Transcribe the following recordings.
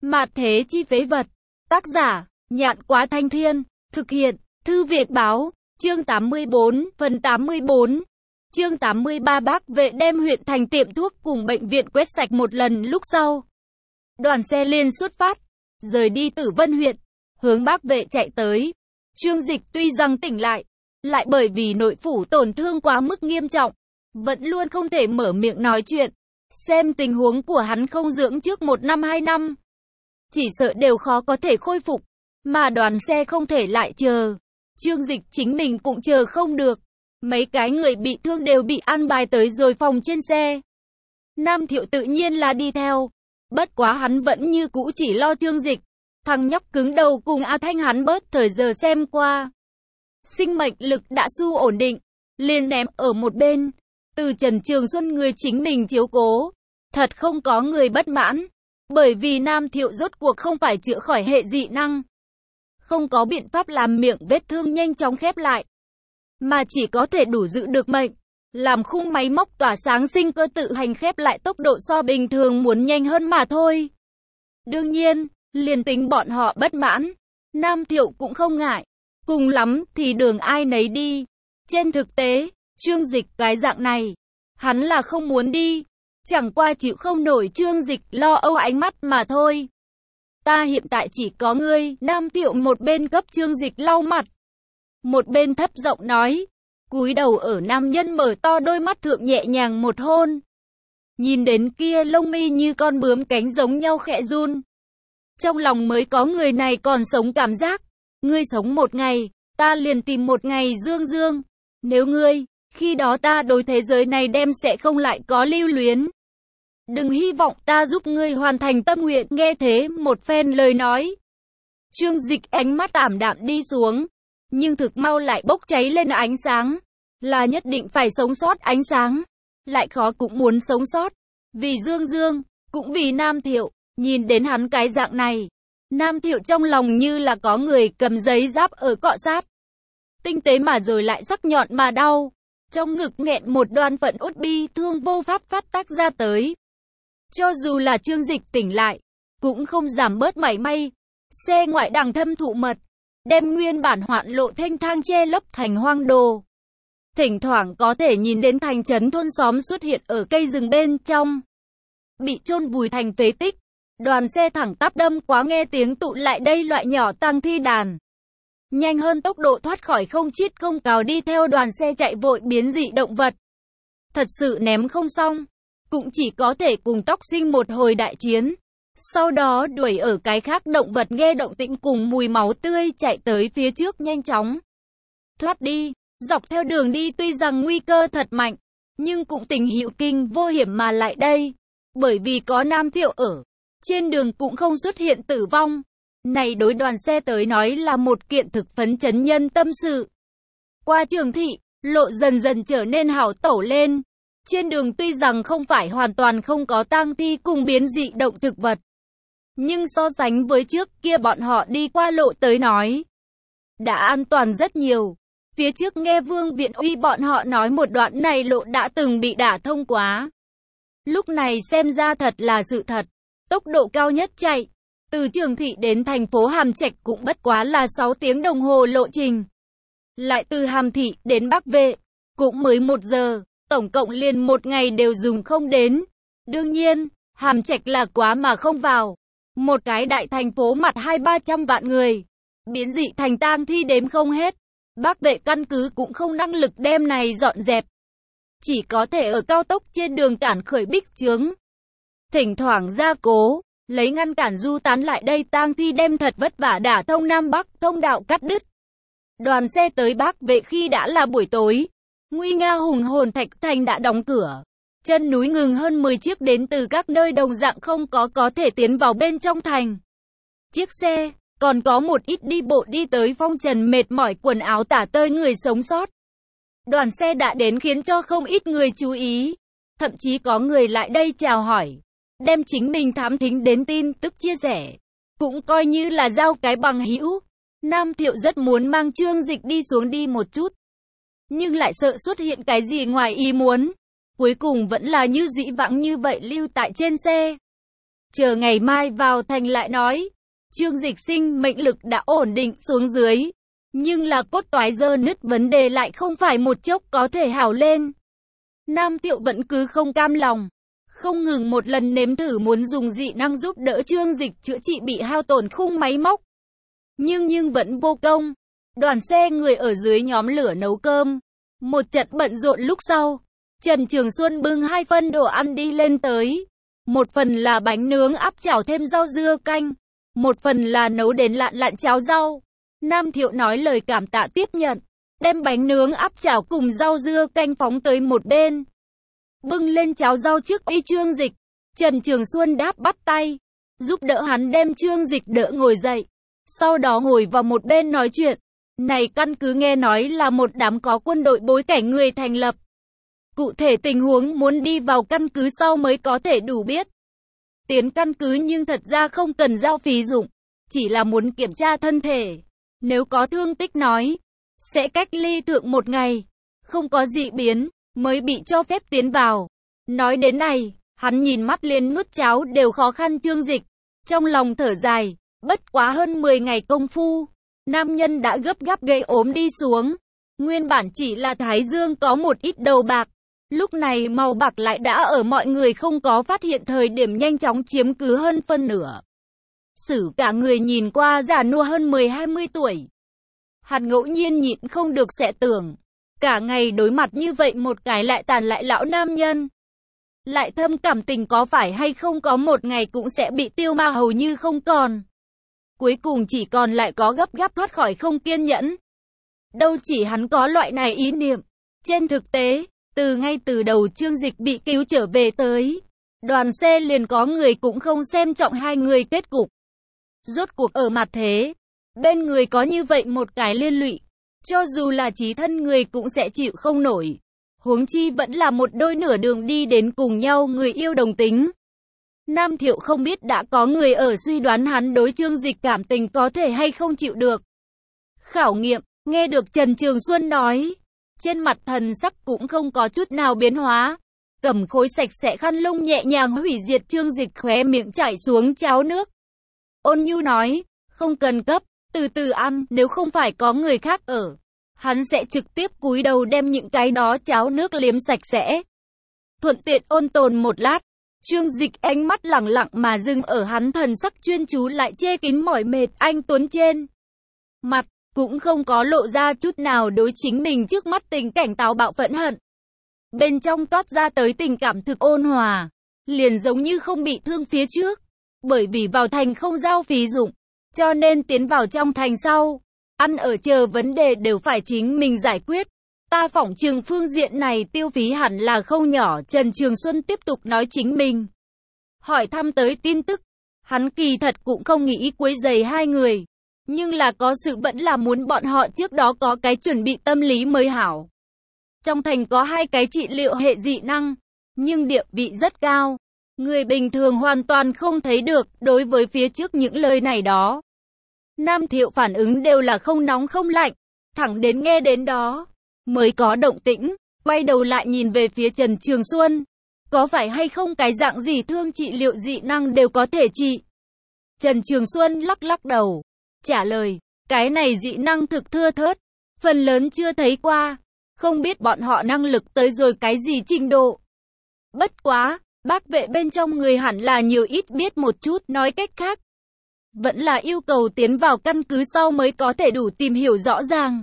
Mạt thế chi phế vật. Tác giả, Nhạn Quá Thanh Thiên. Thực hiện, Thư Việt Báo. Chương 84, phần 84. Chương 83. Bác vệ đem huyện thành tiệm thuốc cùng bệnh viện quét sạch một lần lúc sau. Đoàn xe liên xuất phát, rời đi Tử Vân huyện, hướng Bác vệ chạy tới. Trương Dịch tuy rằng tỉnh lại bởi vì nội phủ tổn thương quá mức nghiêm trọng, vẫn luôn không thể mở miệng nói chuyện. Xem tình huống của hắn không dưỡng trước 1 năm 2 năm, chỉ sợ đều khó có thể khôi phục, mà đoàn xe không thể lại chờ. Trương Dịch chính mình cũng chờ không được. Mấy cái người bị thương đều bị an bài tới rồi phòng trên xe. Nam Thiệu tự nhiên là đi theo. Bất quá hắn vẫn như cũ chỉ lo Trương Dịch. Thằng nhóc cứng đầu cùng A Thanh hắn bớt thời giờ xem qua. Sinh mệnh lực đã su ổn định, liền ném ở một bên. Từ Trần Trường Xuân người chính mình chiếu cố. Thật không có người bất mãn. Bởi vì Nam Thiệu rốt cuộc không phải chữa khỏi hệ dị năng. Không có biện pháp làm miệng vết thương nhanh chóng khép lại, mà chỉ có thể đủ giữ được mệnh. Làm khung máy móc tỏa sáng sinh cơ tự hành khép lại tốc độ so bình thường muốn nhanh hơn mà thôi. Đương nhiên, liền tính bọn họ bất mãn, Nam Thiệu cũng không ngại. Cùng lắm thì đường ai nấy đi. Trên thực tế, Trương Dịch cái dạng này, hắn là không muốn đi. Chẳng qua chịu không nổi Trương Dịch lo âu ánh mắt mà thôi. Ta hiện tại chỉ có ngươi. Nam Thiệu một bên cấp Trương Dịch lau mặt, một bên thấp giọng nói, cúi đầu ở nam nhân mở to đôi mắt thượng nhẹ nhàng một hôn. Nhìn đến kia lông mi như con bướm cánh giống nhau khẽ run. Trong lòng mới có người này còn sống cảm giác. Ngươi sống một ngày, ta liền tìm một ngày dương dương. Nếu ngươi, khi đó ta đối thế giới này đem sẽ không lại có lưu luyến. Đừng hy vọng ta giúp ngươi hoàn thành tâm nguyện. Nghe thế một phen lời nói, Trương Dịch ánh mắt ảm đạm đi xuống, nhưng thực mau lại bốc cháy lên ánh sáng. Là nhất định phải sống sót ánh sáng, lại khó cũng muốn sống sót. Vì Dương Dương, cũng vì Nam Thiệu. Nhìn đến hắn cái dạng này, Nam Thiệu trong lòng như là có người cầm giấy giáp ở cọ sát. Tinh tế mà rồi lại sắc nhọn mà đau. Trong ngực nghẹn một đoan phận uất bi thương vô pháp phát tác ra tới. Cho dù là Trương Dịch tỉnh lại, cũng không giảm bớt mảy may. Xe ngoại đằng thâm thụ mật, đem nguyên bản hoạn lộ thênh thang che lấp thành hoang đồ. Thỉnh thoảng có thể nhìn đến thành trấn thôn xóm xuất hiện ở cây rừng bên trong, bị chôn vùi thành phế tích. Đoàn xe thẳng tắp đâm quá nghe tiếng tụ lại đây loại nhỏ tang thi đàn. Nhanh hơn tốc độ thoát khỏi không chiết không cào đi theo đoàn xe chạy vội biến dị động vật. Thật sự ném không xong, cũng chỉ có thể cùng tóc sinh một hồi đại chiến. Sau đó đuổi ở cái khác động vật nghe động tĩnh cùng mùi máu tươi chạy tới phía trước nhanh chóng thoát đi. Dọc theo đường đi tuy rằng nguy cơ thật mạnh, nhưng cũng tình hữu kinh vô hiểm mà lại đây. Bởi vì có Nam Thiệu ở, trên đường cũng không xuất hiện tử vong. Này đối đoàn xe tới nói là một kiện thực phấn chấn nhân tâm sự. Qua Trường thị, lộ dần dần trở nên hảo tẩu lên. Trên đường tuy rằng không phải hoàn toàn không có tang thi cùng biến dị động thực vật, nhưng so sánh với trước kia bọn họ đi qua lộ tới nói, đã an toàn rất nhiều. Phía trước nghe Vương Viện Uy bọn họ nói một đoạn này lộ đã từng bị đả thông quá. Lúc này xem ra thật là sự thật. Tốc độ cao nhất chạy từ Trường thị đến thành phố Hàm Trạch cũng bất quá là 6 tiếng đồng hồ lộ trình. Lại từ Hàm thị đến Bắc Vệ cũng mới 1 giờ, tổng cộng liền 1 ngày đều dùng không đến. Đương nhiên, Hàm Trạch là quá mà không vào. Một cái đại thành phố mặt 200-300 vạn người, biến dị thành tang thi đếm không hết. Bắc Vệ căn cứ cũng không năng lực đem này dọn dẹp, chỉ có thể ở cao tốc trên đường cản khởi bích chướng, thỉnh thoảng gia cố, lấy ngăn cản du tán lại đây tang thi đem thật vất vả đả thông Nam Bắc thông đạo cắt đứt. Đoàn xe tới Bắc Vệ khi đã là buổi tối, nguy nga hùng hồn Thạch Thành đã đóng cửa. Chân núi ngừng hơn 10 chiếc đến từ các nơi đồng dạng không có thể tiến vào bên trong thành. Chiếc xe, còn có một ít đi bộ đi tới phong trần mệt mỏi quần áo tả tơi người sống sót. Đoàn xe đã đến khiến cho không ít người chú ý. Thậm chí có người lại đây chào hỏi, đem chính mình thám thính đến tin tức chia sẻ, cũng coi như là giao cái bằng hữu. Nam Thiệu rất muốn mang Trương Dịch đi xuống đi một chút, nhưng lại sợ xuất hiện cái gì ngoài ý muốn. Cuối cùng vẫn là như dĩ vãng như vậy lưu tại trên xe. chờ ngày mai vào thành lại nói. Trương Dịch sinh mệnh lực đã ổn định xuống dưới, nhưng là cốt toái dơ nứt vấn đề lại không phải một chốc có thể hảo lên. Nam Thiệu vẫn cứ không cam lòng, không ngừng một lần nếm thử muốn dùng dị năng giúp đỡ Trương Dịch chữa trị bị hao tổn khung máy móc. Nhưng vẫn vô công. Đoàn xe người ở dưới nhóm lửa nấu cơm. Một trận bận rộn lúc sau, Trần Trường Xuân bưng 2 phần đồ ăn đi lên tới. Một phần là bánh nướng áp chảo thêm rau dưa canh, một phần là nấu đến lạn lạn cháo rau. Nam Thiệu nói lời cảm tạ tiếp nhận, đem bánh nướng áp chảo cùng rau dưa canh phóng tới một bên. Bưng lên cháo rau trước y Trương Dịch. Trần Trường Xuân đáp bắt tay, giúp đỡ hắn đem Trương Dịch đỡ ngồi dậy. Sau đó ngồi vào một bên nói chuyện. Này căn cứ nghe nói là một đám có quân đội bối cảnh người thành lập. Cụ thể tình huống muốn đi vào căn cứ sau mới có thể đủ biết. Tiến căn cứ nhưng thật ra không cần giao phí dụng, chỉ là muốn kiểm tra thân thể. Nếu có thương tích nói, sẽ cách ly thượng 1 ngày, không có dị biến, mới bị cho phép tiến vào. Nói đến này, hắn nhìn mắt liền nuốt cháo đều khó khăn Trương Dịch, trong lòng thở dài, bất quá hơn 10 ngày công phu, nam nhân đã gấp gáp gây ốm đi xuống. Nguyên bản chỉ là thái dương có một ít đầu bạc, lúc này màu bạc lại đã ở mọi người không có phát hiện thời điểm nhanh chóng chiếm cứ hơn phân nửa. Sử cả người nhìn qua già nua hơn 10-20 tuổi. Hắn ngẫu nhiên nhịn không được sẽ tưởng, cả ngày đối mặt như vậy một cái lại tàn lại lão nam nhân. Lại thâm cảm tình có phải hay không có một ngày cũng sẽ bị tiêu ma hầu như không còn. Cuối cùng chỉ còn lại có gấp gáp thoát khỏi không kiên nhẫn. Đâu chỉ hắn có loại này ý niệm. Trên thực tế, ngay từ đầu Trương Dịch bị cứu trở về tới, đoàn xe liền có người cũng không xem trọng hai người kết cục. Rốt cuộc ở mặt thế, bên người có như vậy một cái liên lụy, cho dù là chí thân người cũng sẽ chịu không nổi. Huống chi vẫn là một đôi nửa đường đi đến cùng nhau người yêu đồng tính. Nam Thiệu không biết đã có người ở suy đoán hắn đối Trương Dịch cảm tình có thể hay không chịu được khảo nghiệm. Nghe được Trần Trường Xuân nói, trên mặt thần sắc cũng không có chút nào biến hóa, cầm khối sạch sẽ khăn lông nhẹ nhàng hủy diệt Trương Dịch khóe miệng chảy xuống cháo nước. Ôn nhu nói, không cần cấp, từ từ ăn, nếu không phải có người khác ở, hắn sẽ trực tiếp cúi đầu đem những cái đó cháo nước liếm sạch sẽ. Thuận tiện ôn tồn một lát, Trương Dịch ánh mắt lẳng lặng mà dừng ở hắn thần sắc chuyên chú lại che kín mỏi mệt anh tuấn trên mặt, cũng không có lộ ra chút nào đối chính mình trước mắt tình cảnh táo bạo phẫn hận. Bên trong toát ra tới tình cảm thực ôn hòa, liền giống như không bị thương phía trước. Bởi vì vào thành không giao phí dụng, cho nên tiến vào trong thành sau, ăn ở chờ vấn đề đều phải chính mình giải quyết. Ta phỏng chừng phương diện này tiêu phí hẳn là không nhỏ. Trần Trường Xuân tiếp tục nói chính mình hỏi thăm tới tin tức. Hắn kỳ thật cũng không nghĩ quấy rầy hai người, nhưng là có sự vẫn là muốn bọn họ trước đó có cái chuẩn bị tâm lý mới hảo. Trong thành có 2 cái trị liệu hệ dị năng, nhưng địa vị rất cao, người bình thường hoàn toàn không thấy được. Đối với phía trước những lời này đó, Nam Thiệu phản ứng đều là không nóng không lạnh, thẳng đến nghe đến đó mới có động tĩnh, quay đầu lại nhìn về phía Trần Trường Xuân. Có phải hay không cái dạng gì thương trị liệu dị năng đều có thể trị? Trần Trường Xuân lắc lắc đầu, trả lời, cái này dị năng thực thưa thớt, phần lớn chưa thấy qua, không biết bọn họ năng lực tới rồi cái gì trình độ. Bất quá, bác vệ bên trong người hẳn là nhiều ít biết một chút, nói cách khác, vẫn là yêu cầu tiến vào căn cứ sau mới có thể đủ tìm hiểu rõ ràng.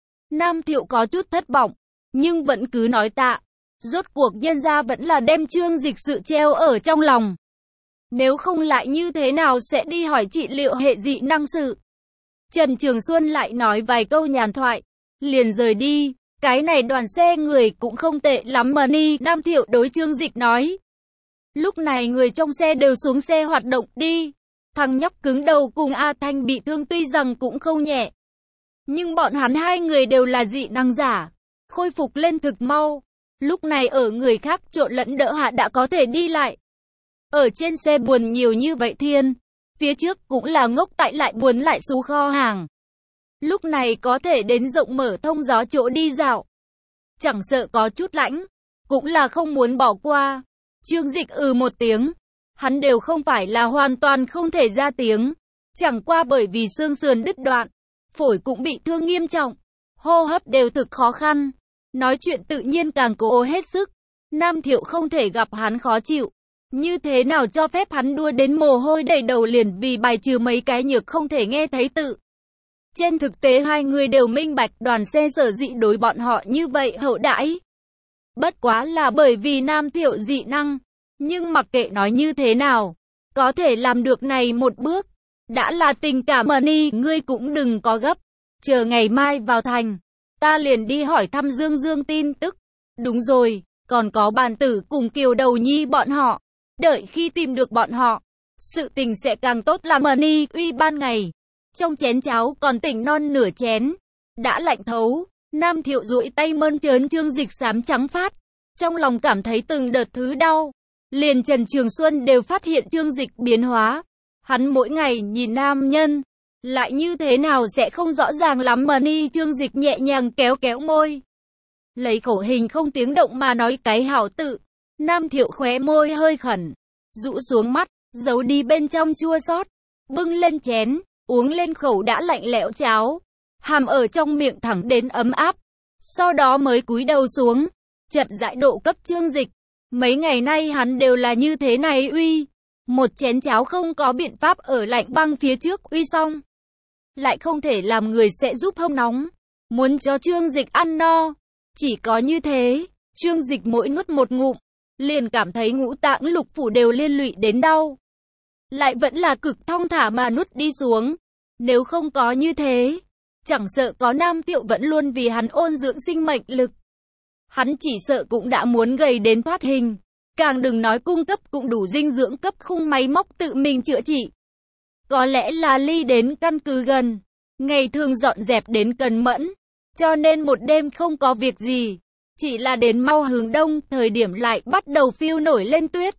Nam Thiệu có chút thất vọng, nhưng vẫn cứ nói tạ. Rốt cuộc nhân gia vẫn là đem Trương Dịch sự treo ở trong lòng. Nếu không lại như thế nào sẽ đi hỏi trị liệu hệ dị năng sự. Trần Trường Xuân lại nói vài câu nhàn thoại, liền rời đi. Cái này đoàn xe người cũng không tệ lắm mà ni. Nam Thiệu đối Trương Dịch nói. Lúc này người trong xe đều xuống xe hoạt động đi. Thằng nhóc cứng đầu cùng A Thanh bị thương tuy rằng cũng không nhẹ, nhưng bọn hắn hai người đều là dị năng giả, khôi phục lên thực mau. Lúc này ở người khác trộn lẫn đỡ hạ đã có thể đi lại. Ở trên xe buồn nhiều như vậy thiên, phía trước cũng là ngốc tại lại buồn lại xú kho hàng. Lúc này có thể đến rộng mở thông gió chỗ đi dạo, chẳng sợ có chút lãnh, cũng là không muốn bỏ qua. Trương Dịch một tiếng, hắn đều không phải là hoàn toàn không thể ra tiếng. Chẳng qua bởi vì xương sườn đứt đoạn, phổi cũng bị thương nghiêm trọng, hô hấp đều thực khó khăn. Nói chuyện tự nhiên càng cố hết sức. Nam Thiệu không thể gặp hắn khó chịu. Như thế nào cho phép hắn đua đến mồ hôi đầy đầu liền vì bài trừ mấy cái nhược không thể nghe thấy tự. Trên thực tế hai người đều minh bạch Đoàn Xe sở dĩ đối bọn họ như vậy hậu đãi. Bất quá là bởi vì Nam Thiệu dị năng. Nhưng mặc kệ nói như thế nào, có thể làm được này một bước. Đã là tình cảm money, ngươi cũng đừng có gấp. Chờ ngày mai vào thành, ta liền đi hỏi thăm Dương Dương tin tức. Đúng rồi, còn có Bàn Tử cùng Kiều Đầu Nhi bọn họ. Đợi khi tìm được bọn họ, sự tình sẽ càng tốt là money uy ban ngày. Trong chén cháo còn tỉnh non nửa chén, đã lạnh thấu. Nam Thiệu duỗi tay mơn trớn Trương Dịch xám trắng phát, trong lòng cảm thấy từng đợt thứ đau. Liền Trần Trường Xuân đều phát hiện Trương Dịch biến hóa. Hắn mỗi ngày nhìn nam nhân, lại như thế nào sẽ không rõ ràng lắm mà ni. Trương Dịch nhẹ nhàng kéo kéo môi, lấy khẩu hình không tiếng động mà nói cái hảo tự. Nam Thiệu khóe môi hơi khẩn, rũ xuống mắt, giấu đi bên trong chua xót, bưng lên chén, uống lên khẩu đã lạnh lẽo cháo, hàm ở trong miệng thẳng đến ấm áp. Sau đó mới cúi đầu xuống, chậm rãi độ cấp Trương Dịch. Mấy ngày nay hắn đều là như thế này uy. Một chén cháo không có biện pháp ở lạnh băng phía trước uy xong, lại không thể làm người sẽ giúp hông nóng. Muốn cho Trương Dịch ăn no, chỉ có như thế. Trương Dịch mỗi nuốt một ngụm, liền cảm thấy ngũ tạng lục phủ đều liên lụy đến đau. Lại vẫn là cực thong thả mà nuốt đi xuống. Nếu không có như thế, chẳng sợ có Nam Thiệu vẫn luôn vì hắn ôn dưỡng sinh mệnh lực, hắn chỉ sợ cũng đã muốn gầy đến thoát hình. Càng đừng nói cung cấp cũng đủ dinh dưỡng cấp khung máy móc tự mình chữa trị. Có lẽ là ly đến căn cứ gần, ngày thường dọn dẹp đến cần mẫn, cho nên một đêm không có việc gì. Chỉ là đến mau hướng đông, thời điểm lại bắt đầu phiêu nổi lên tuyết.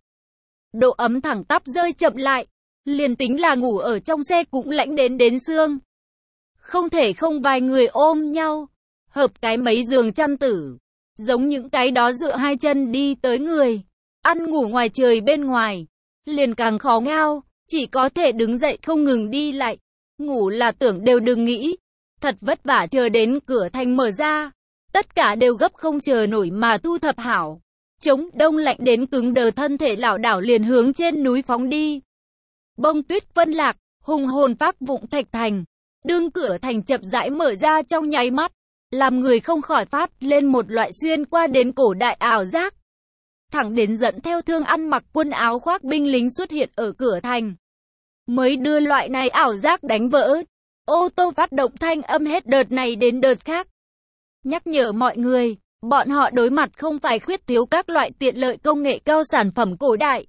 Độ ấm thẳng tắp rơi chậm lại, liền tính là ngủ ở trong xe cũng lạnh đến xương. Không thể không vài người ôm nhau, hợp cái mấy giường chăn tử, giống những cái đó dựa hai chân đi tới người. Ăn ngủ ngoài trời bên ngoài, liền càng khó ngao, chỉ có thể đứng dậy không ngừng đi lại. Ngủ là tưởng đều đừng nghĩ, thật vất vả chờ đến cửa thành mở ra. Tất cả đều gấp không chờ nổi mà thu thập hảo. Chống đông lạnh đến cứng đờ thân thể lảo đảo liền hướng trên núi phóng đi. Bông tuyết phân lạc, hùng hồn phác vụng thạch thành. Đương cửa thành chậm rãi mở ra trong nháy mắt, làm người không khỏi phát lên một loại xuyên qua đến cổ đại ảo giác. Thẳng đến dẫn theo thương ăn mặc quần áo khoác binh lính xuất hiện ở cửa thành, mới đưa loại này ảo giác đánh vỡ. Ô tô phát động thanh âm hết đợt này đến đợt khác, nhắc nhở mọi người, bọn họ đối mặt không phải khuyết thiếu các loại tiện lợi công nghệ cao sản phẩm cổ đại,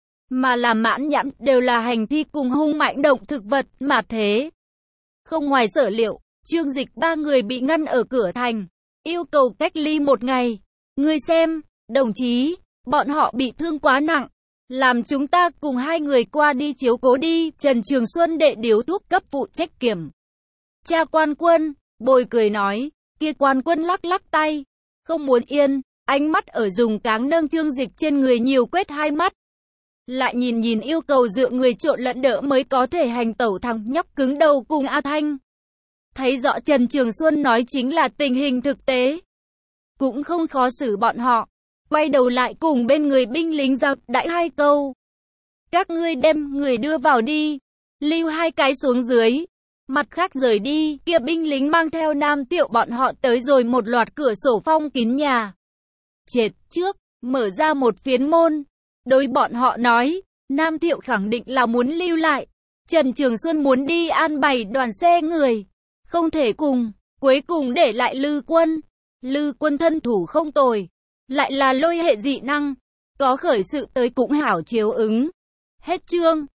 mà là mãn nhãn đều là hành thi cùng hung mãnh động thực vật mà thế. Không ngoài sở liệu, Trương Dịch ba người bị ngăn ở cửa thành, yêu cầu cách ly một ngày. Ngươi xem, đồng chí, bọn họ bị thương quá nặng, làm chúng ta cùng hai người qua đi chiếu cố đi. Trần Trường Xuân đệ điếu thuốc cấp phụ trách kiểm tra quan quân, bồi cười nói. Kia quan quân lắc lắc tay, không muốn yên, ánh mắt ở dùng cáng nâng Trương Dịch trên người nhiều quét hai mắt. Lại nhìn yêu cầu dựa người trộn lẫn đỡ mới có thể hành tẩu thằng nhóc cứng đầu cùng A Thanh. Thấy rõ Trần Trường Xuân nói chính là tình hình thực tế, cũng không khó xử bọn họ. Quay đầu lại cùng bên người binh lính giao đãi hai câu. Các ngươi đem người đưa vào đi, lưu hai cái xuống dưới. Mặt khác rời đi, kia binh lính mang theo Nam Thiệu bọn họ tới rồi một loạt cửa sổ phong kín nhà. Trệt trước, mở ra một phiến môn. Đối bọn họ nói, Nam Thiệu khẳng định là muốn lưu lại. Trần Trường Xuân muốn đi an bày đoàn xe người, không thể cùng, cuối cùng để lại Lư Quân. Lư Quân thân thủ không tồi, lại là lôi hệ dị năng, có khởi sự tới cũng hảo chiếu ứng. Hết chương.